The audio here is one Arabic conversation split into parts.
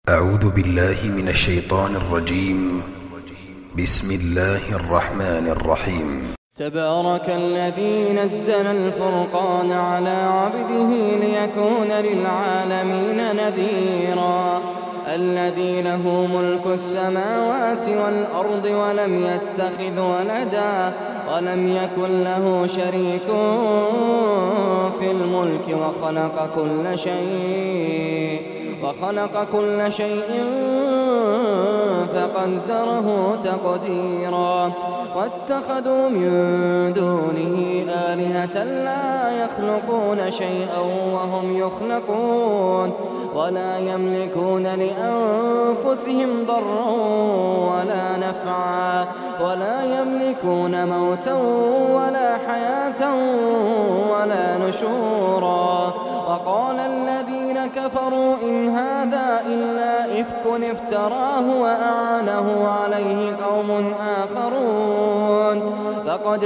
أعوذ بالله من الشيطان الرجيم. بسم الله الرحمن الرحيم. تبارك الذي نزل الفرقان على عبده ليكون للعالمين نذيرا. الذي له ملك السماوات والأرض ولم يتخذ ولدا ولم يكن له شريك في الملك وخلق كل شيء فقدره تقديرا. واتخذوا من دونه آلهة لا يخلقون شيئا وهم يخلقون ولا يملكون لأنفسهم ضرا ولا نفعا ولا يملكون موتا ولا حياة ولا نشورا. وقال الذين كفروا إن هذا إلا إفك افتراه وأعانه عليه قوم آخرون فقد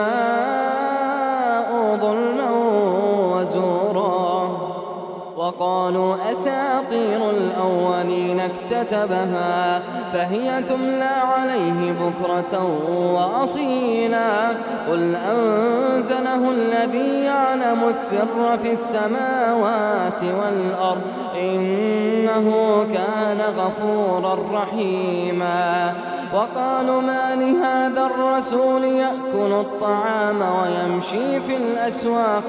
جاءوا ظلما وزورا. وقالوا أساطير الأولين اكتتبها فهي تملى عليه بكرة وأصيلا. قل أنزله الذي يعلم السر في السماوات والأرض إنه كان غفورا رحيما. وقالوا ما لهذا الرسول يأكل الطعام ويمشي في الأسواق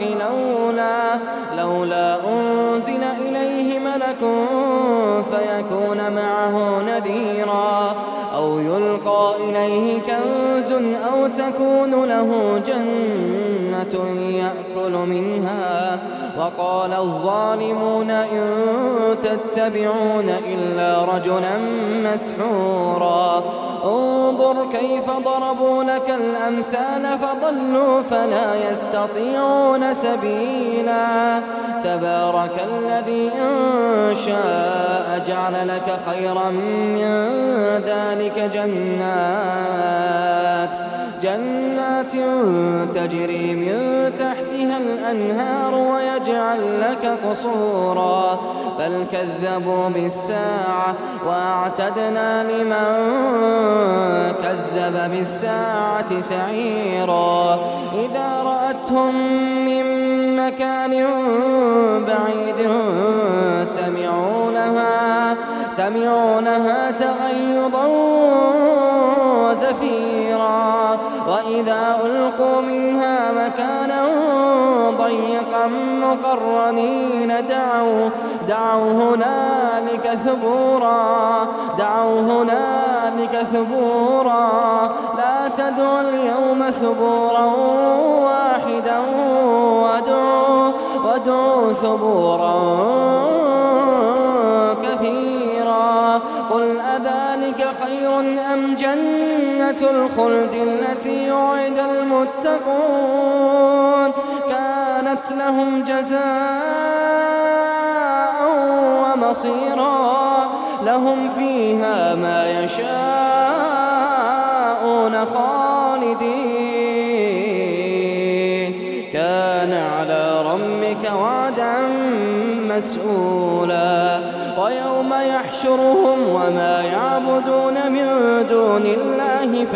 لولا أنزل إليه ملك فيكون معه نذيرا أو يلقى إليه كنز أو تكون له جنة يأكل منها. وقال الظالمون إن تتبعون إلا رجلا مسحورا. انظر كيف ضربوا لك الأمثال فضلوا فلا يستطيعون سبيلا. تبارك الذي إن شاء جعل لك خيرا من ذلك جنات تجري من تحتها الأنهار ويجعل لك قصورا. بل كذبوا بالساعة وأعتدنا لمن كذب بالساعة سعيرا. إذا رأتهم من مكان بعيد سمعوا لها تغيظا وزفيرا. وإذا ألقوا منها مكانا ضيقا مقرنين دعوا هنالك ثبورا. لا تدعوا اليوم ثبورا واحدا وادعوا ثبورا كثيرا. قل أذلك خير أم جنة الخلد التي وعد المتقون كانت لهم جزاء ومصيرا. لهم فيها ما يشاءون خالدين كان على ربك وعدا مسؤولا. ويوم يحشرهم وما يعبدون من دون الله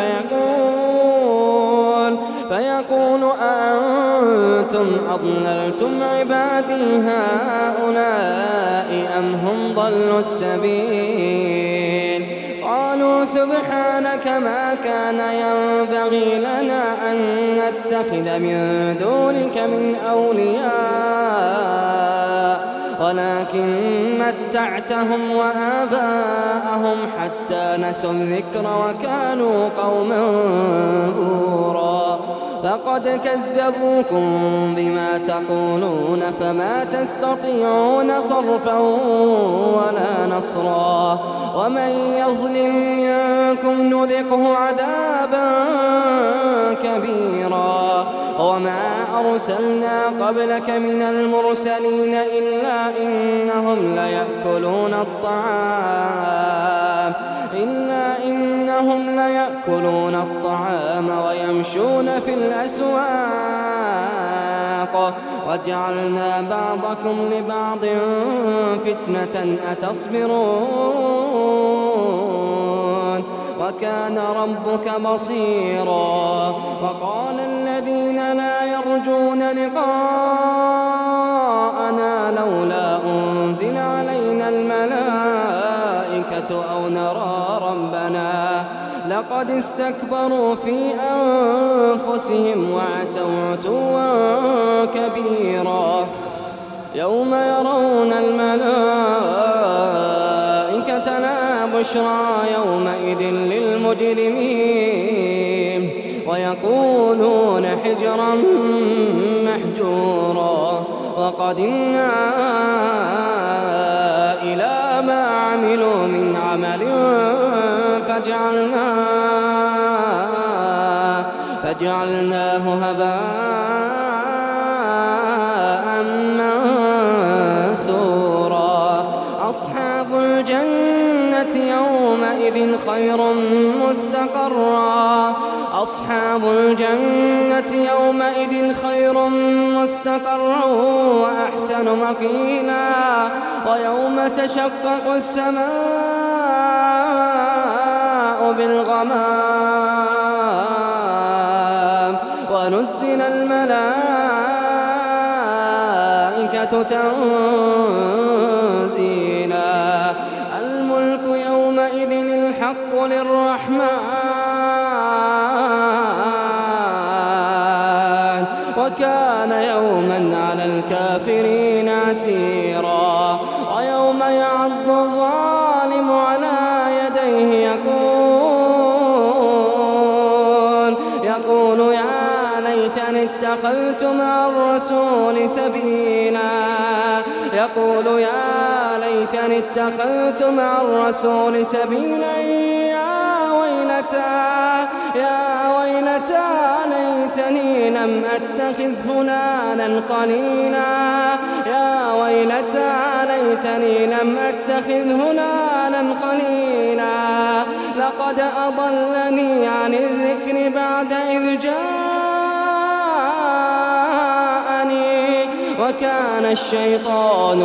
فيقول أأنتم أضللتم عبادي هؤلاء أم هم ضلوا السبيل. قالوا سبحانك ما كان ينبغي لنا أن نتخذ من دونك من أولياء ولكن متعتهم وآباءهم حتى نسوا الذكر وكانوا قوما بورا. فقد كذبوكم بما تقولون فما تستطيعون صرفا ولا نصرا. ومن يظلم منكم نذقه عذابا كبيرا. وما أرسلنا قبلك من المرسلين إلا إنهم ليأكلون الطعام ويمشون في الأسواق ميثاق وجعلنا بعضكم لبعض فتنة أتصبرون وكان ربك بصيرا. وقال الذين لا يرجون لقاءنا لولا أنزل علينا الملائكة أو نرى ربنا لقد استكبروا في أنفسهم وعتوا عتوا كبيرا. يوم يرون الملائكة لا بشرى يومئذ للمجرمين ويقولون حجرا محجورا. وقدمنا إلى ما عملوا من عمل فجعلناه هباء منثورا. أصحاب الجنة يومئذ خير مستقرا أصحاب الجنة يومئذ خير مستقرا وأحسن مقيلا. ويوم تشقق السماء بالغمام ونزل الملائكة تنزيلا. الملك يومئذ الحق للرحمن وكان يوما على الكافرين عسيرا. ويوم يعض الظالم على يديه يقول يا ليتني اتخذت مع الرسول سبيلا يقول يا ليتني اتخذت مع الرسول سبيلا. يا ويلتى ليتني لم أتخذ فلانا خليلا يا ويلتى ليتني لم أتخذ فلانا خليلا لقد أضلني عن الذكر بعد إذ جاءني وكان الشيطان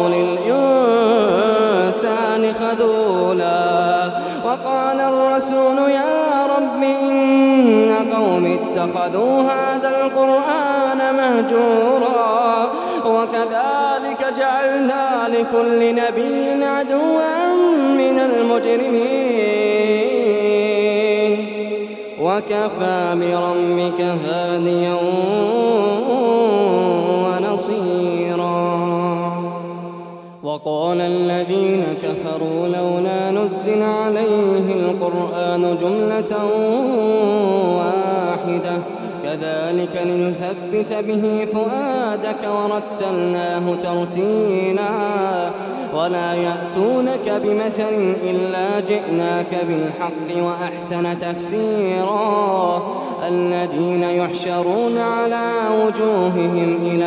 للإنسان خذولا. وقال الرسول يا رب إن قوم اتخذوا هذا القرآن مهجورا وكذلك جعلنا لكل نبي عدوا من المجرمين وكفى بربك هاديا ونصيرا. وقال الذين كفروا لولا نزل عليه القرآن جملة واحدة كذلك لنثبت به فؤادك ورتلناه ترتيلا. ولا يأتونك بمثل إلا جئناك بالحق وأحسن تفسيرا. الذين يحشرون على وجوههم إلى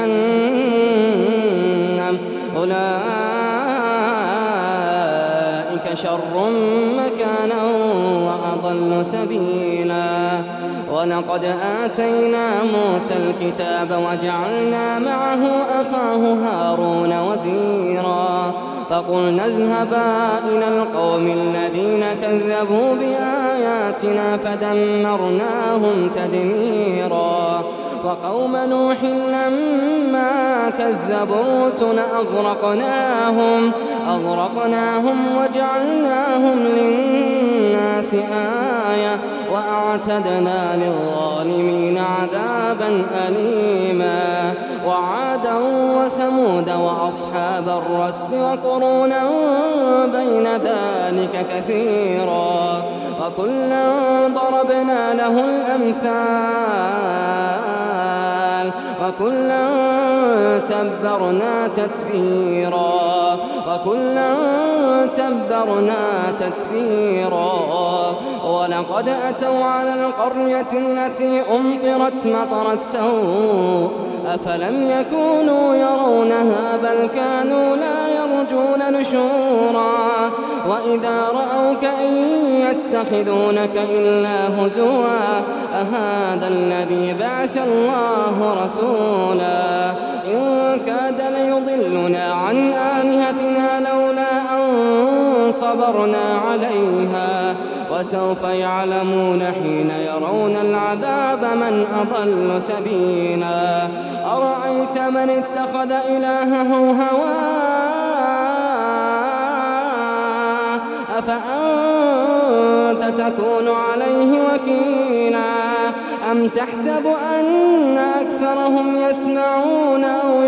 جهنم أولئك شر مكانا وأضل سبيلا. ولقد آتينا موسى الكتاب وجعلنا معه أخاه هارون وزيرا. فقلنا اذهبا إلى القوم الذين كذبوا بآياتنا فدمرناهم تدميرا. وقوم نوح لما كذبوا الرسل أغرقناهم وجعلناهم للناس آية وأعتدنا للظالمين عذابا أليما. وعادا وثمود وأصحاب الرس وقرونا بين ذلك كثيرا وكلا ضربنا له الأمثال وكلا تبرنا تتبيرا. ولقد أتوا على القرية التي أمطرت مطر السوء أفلم يكونوا يرونها بل كانوا لا يرجون نشورا. وإذا رأوك إن يتخذونك إلا هزوا أهذا الذي بعث الله رسولا إن كاد ليضلنا عن آلهتنا لولا أن صبرنا عليها وسوف يعلمون حين يرون العذاب من أضل سبيلا أرأيت من اتخذ إلهه هواه أفأنت تكون عليه وكيلا أم تحسب أن أكثرهم يسمعون أو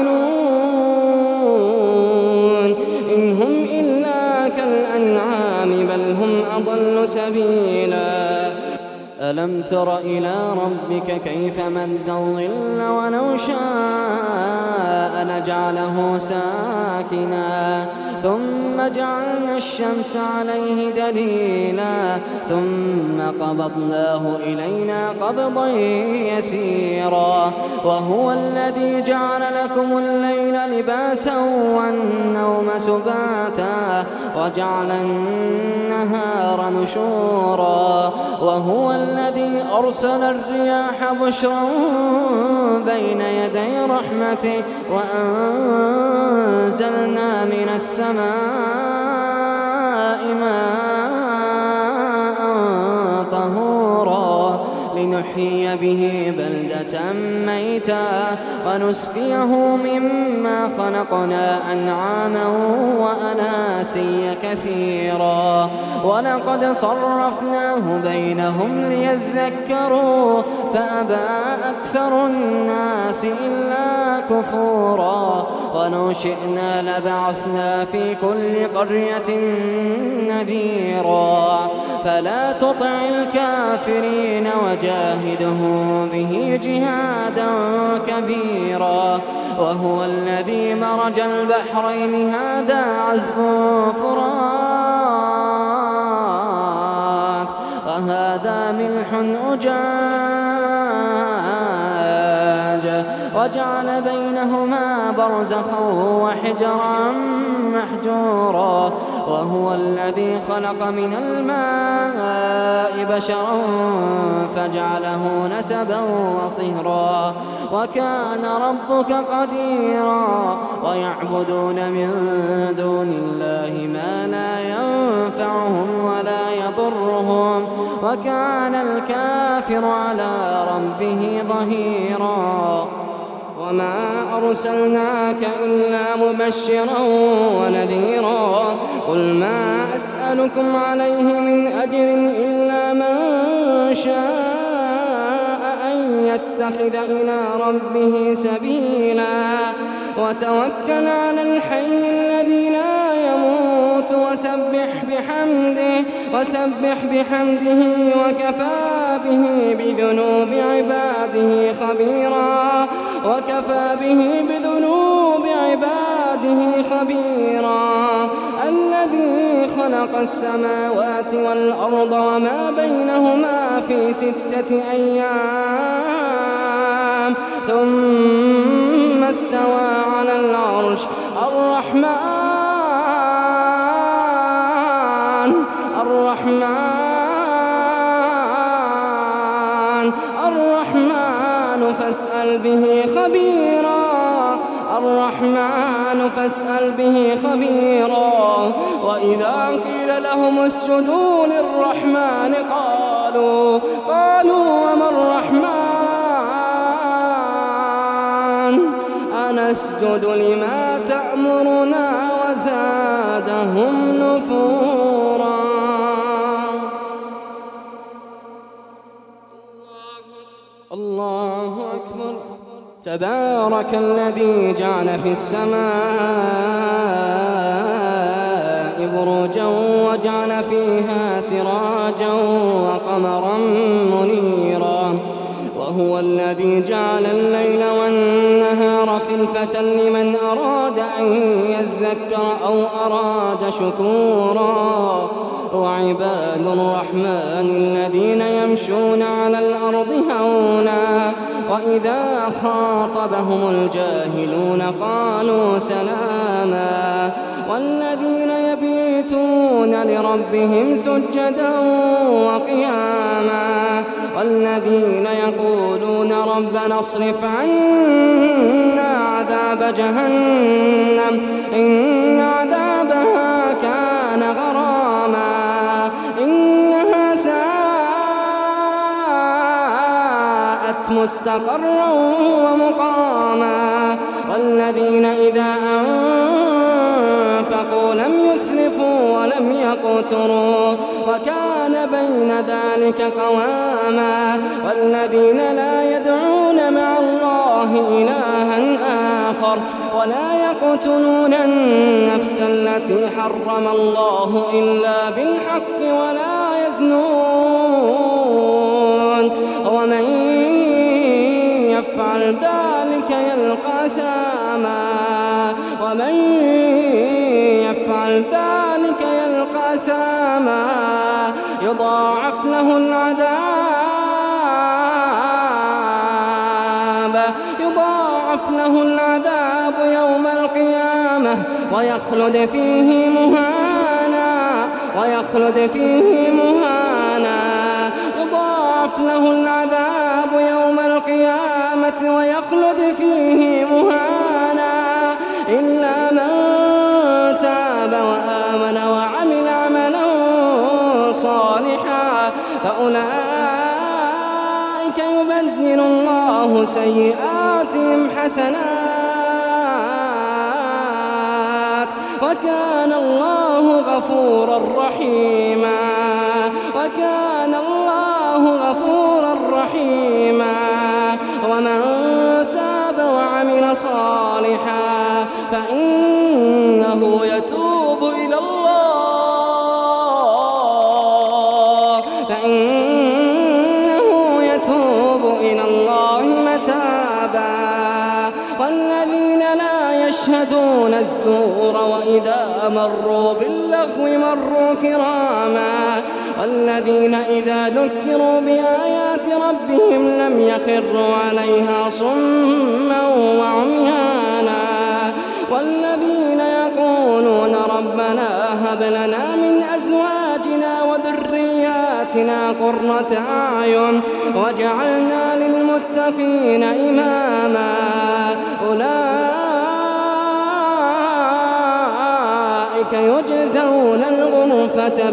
يعقلون إن هم إلا كالأنعام بل هم أضل سبيلا ألم تر إلى ربك كيف مد الظل ولو شاء لجعله ساكنا ثم جعلنا الشمس عليه دليلا ثم قبضناه إلينا قبضا يسيرا وهو الذي جعل لكم الليل لباسا والنوم سباتا وجعل النهار نشورا وهو الذي أرسل الرياح بشرا بين يدي رحمته وأنزلنا من السماء ماء طهورا لنحيي به بلدة ميتا ونسقيه مما خلقنا أنعاما وأناسيا كثيرا ولقد صرفناه بينهم ليذكروا فأبى أكثر الناس إلا كفورا ولو شئنا لبعثنا في كل قرية نذيرا فلا تطع الكافرين وجاهده به جهادا كبيرا وهو الذي مرج البحرين هذا عذب فرات وهذا ملح أجاج وجعل بينهما برزخا وحجرا محجورا وهو الذي خلق من الماء بشرا فجعله نسبا وصهرا وكان ربك قديرا ويعبدون من دون الله ما لا ينفعهم ولا يضرهم وكان الكافر على ربه ظهيرا وما أرسلناك إلا مبشرا ونذيرا قل ما أسألكم عليه من أجر إلا من شاء أن يتخذ إلى ربه سبيلا وتوكل على الحي الذي لا يموت وسبح بحمده وكفى به بذنوب عباده خبيرا الذي خلق السماوات والأرض وما بينهما في 6 أيام ثم استوى على العرش الرحمن فاسأل به خبيرا وإذا قيل لهم اسجدوا للرحمن قالوا وما الرحمن أنسجد لما تأمرنا وزادهم نفورا الله أكبر تبارك الذي جعل في السماء بروجا وجعل فيها سراجا وقمرا منيرا وهو الذي جعل الليل والنهار خلفة لمن أراد أن يذكر أو أراد شكورا وعباد الرحمن الذين يمشون على الأرض هونا وإذا خاطبهم الجاهلون قالوا سلاما والذين يبيتون يبيتون لربهم سجدا وقياما والذين يقولون ربنا اصرف عنا عذاب جهنم إن عذابها كان غراما إنها ساءت مستقرا ومقاما والذين إذا أنفقوا لم يسرفوا ولم يقتروا وكان بين ذلك قواما والذين لا يدعون مع الله إلها آخر ولا يقتلون النفس التي حرم الله إلا بالحق ولا يزنون ومن يفعل ذلك يلقى ثاما ومن يفعل ذلك يلقى ثاما يضاعف له العذاب يوم القيامة ويخلد فيه مهانا يضاعف له العذاب يوم القيامة ويخلد فيه مهانا إلا من تاب وآمن وعمل عملا صالحا فأولئك يبدل الله سيئاتهم حسنات وكان الله غفورا رحيما ومن تاب وعمل صالحا فإنه يتوب إلى الله متابا والذين لا يشهدون الزور وإذا مروا باللغو مروا كراما والذين إذا ذكروا بآيات ربهم لم يخروا عليها صما وعميانا والذين يقولون ربنا هب لنا من أزواجنا وذرياتنا قرة أعين واجعلنا للمتقين إماما أولئك يجزون الغرفة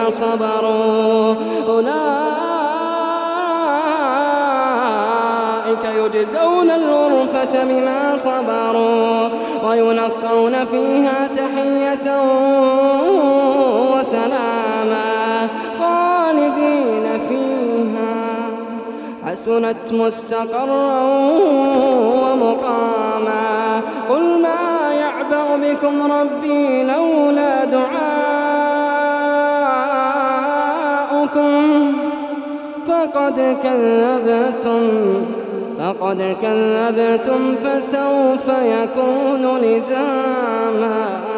بما صبروا ويلقون فيها تحية وسلاما خالدين فيها حسنت مستقرا ومقاما قل ما يعبأ بكم ربي لولا دعاؤكم فقد كذبتم فسوف يكون لزاما.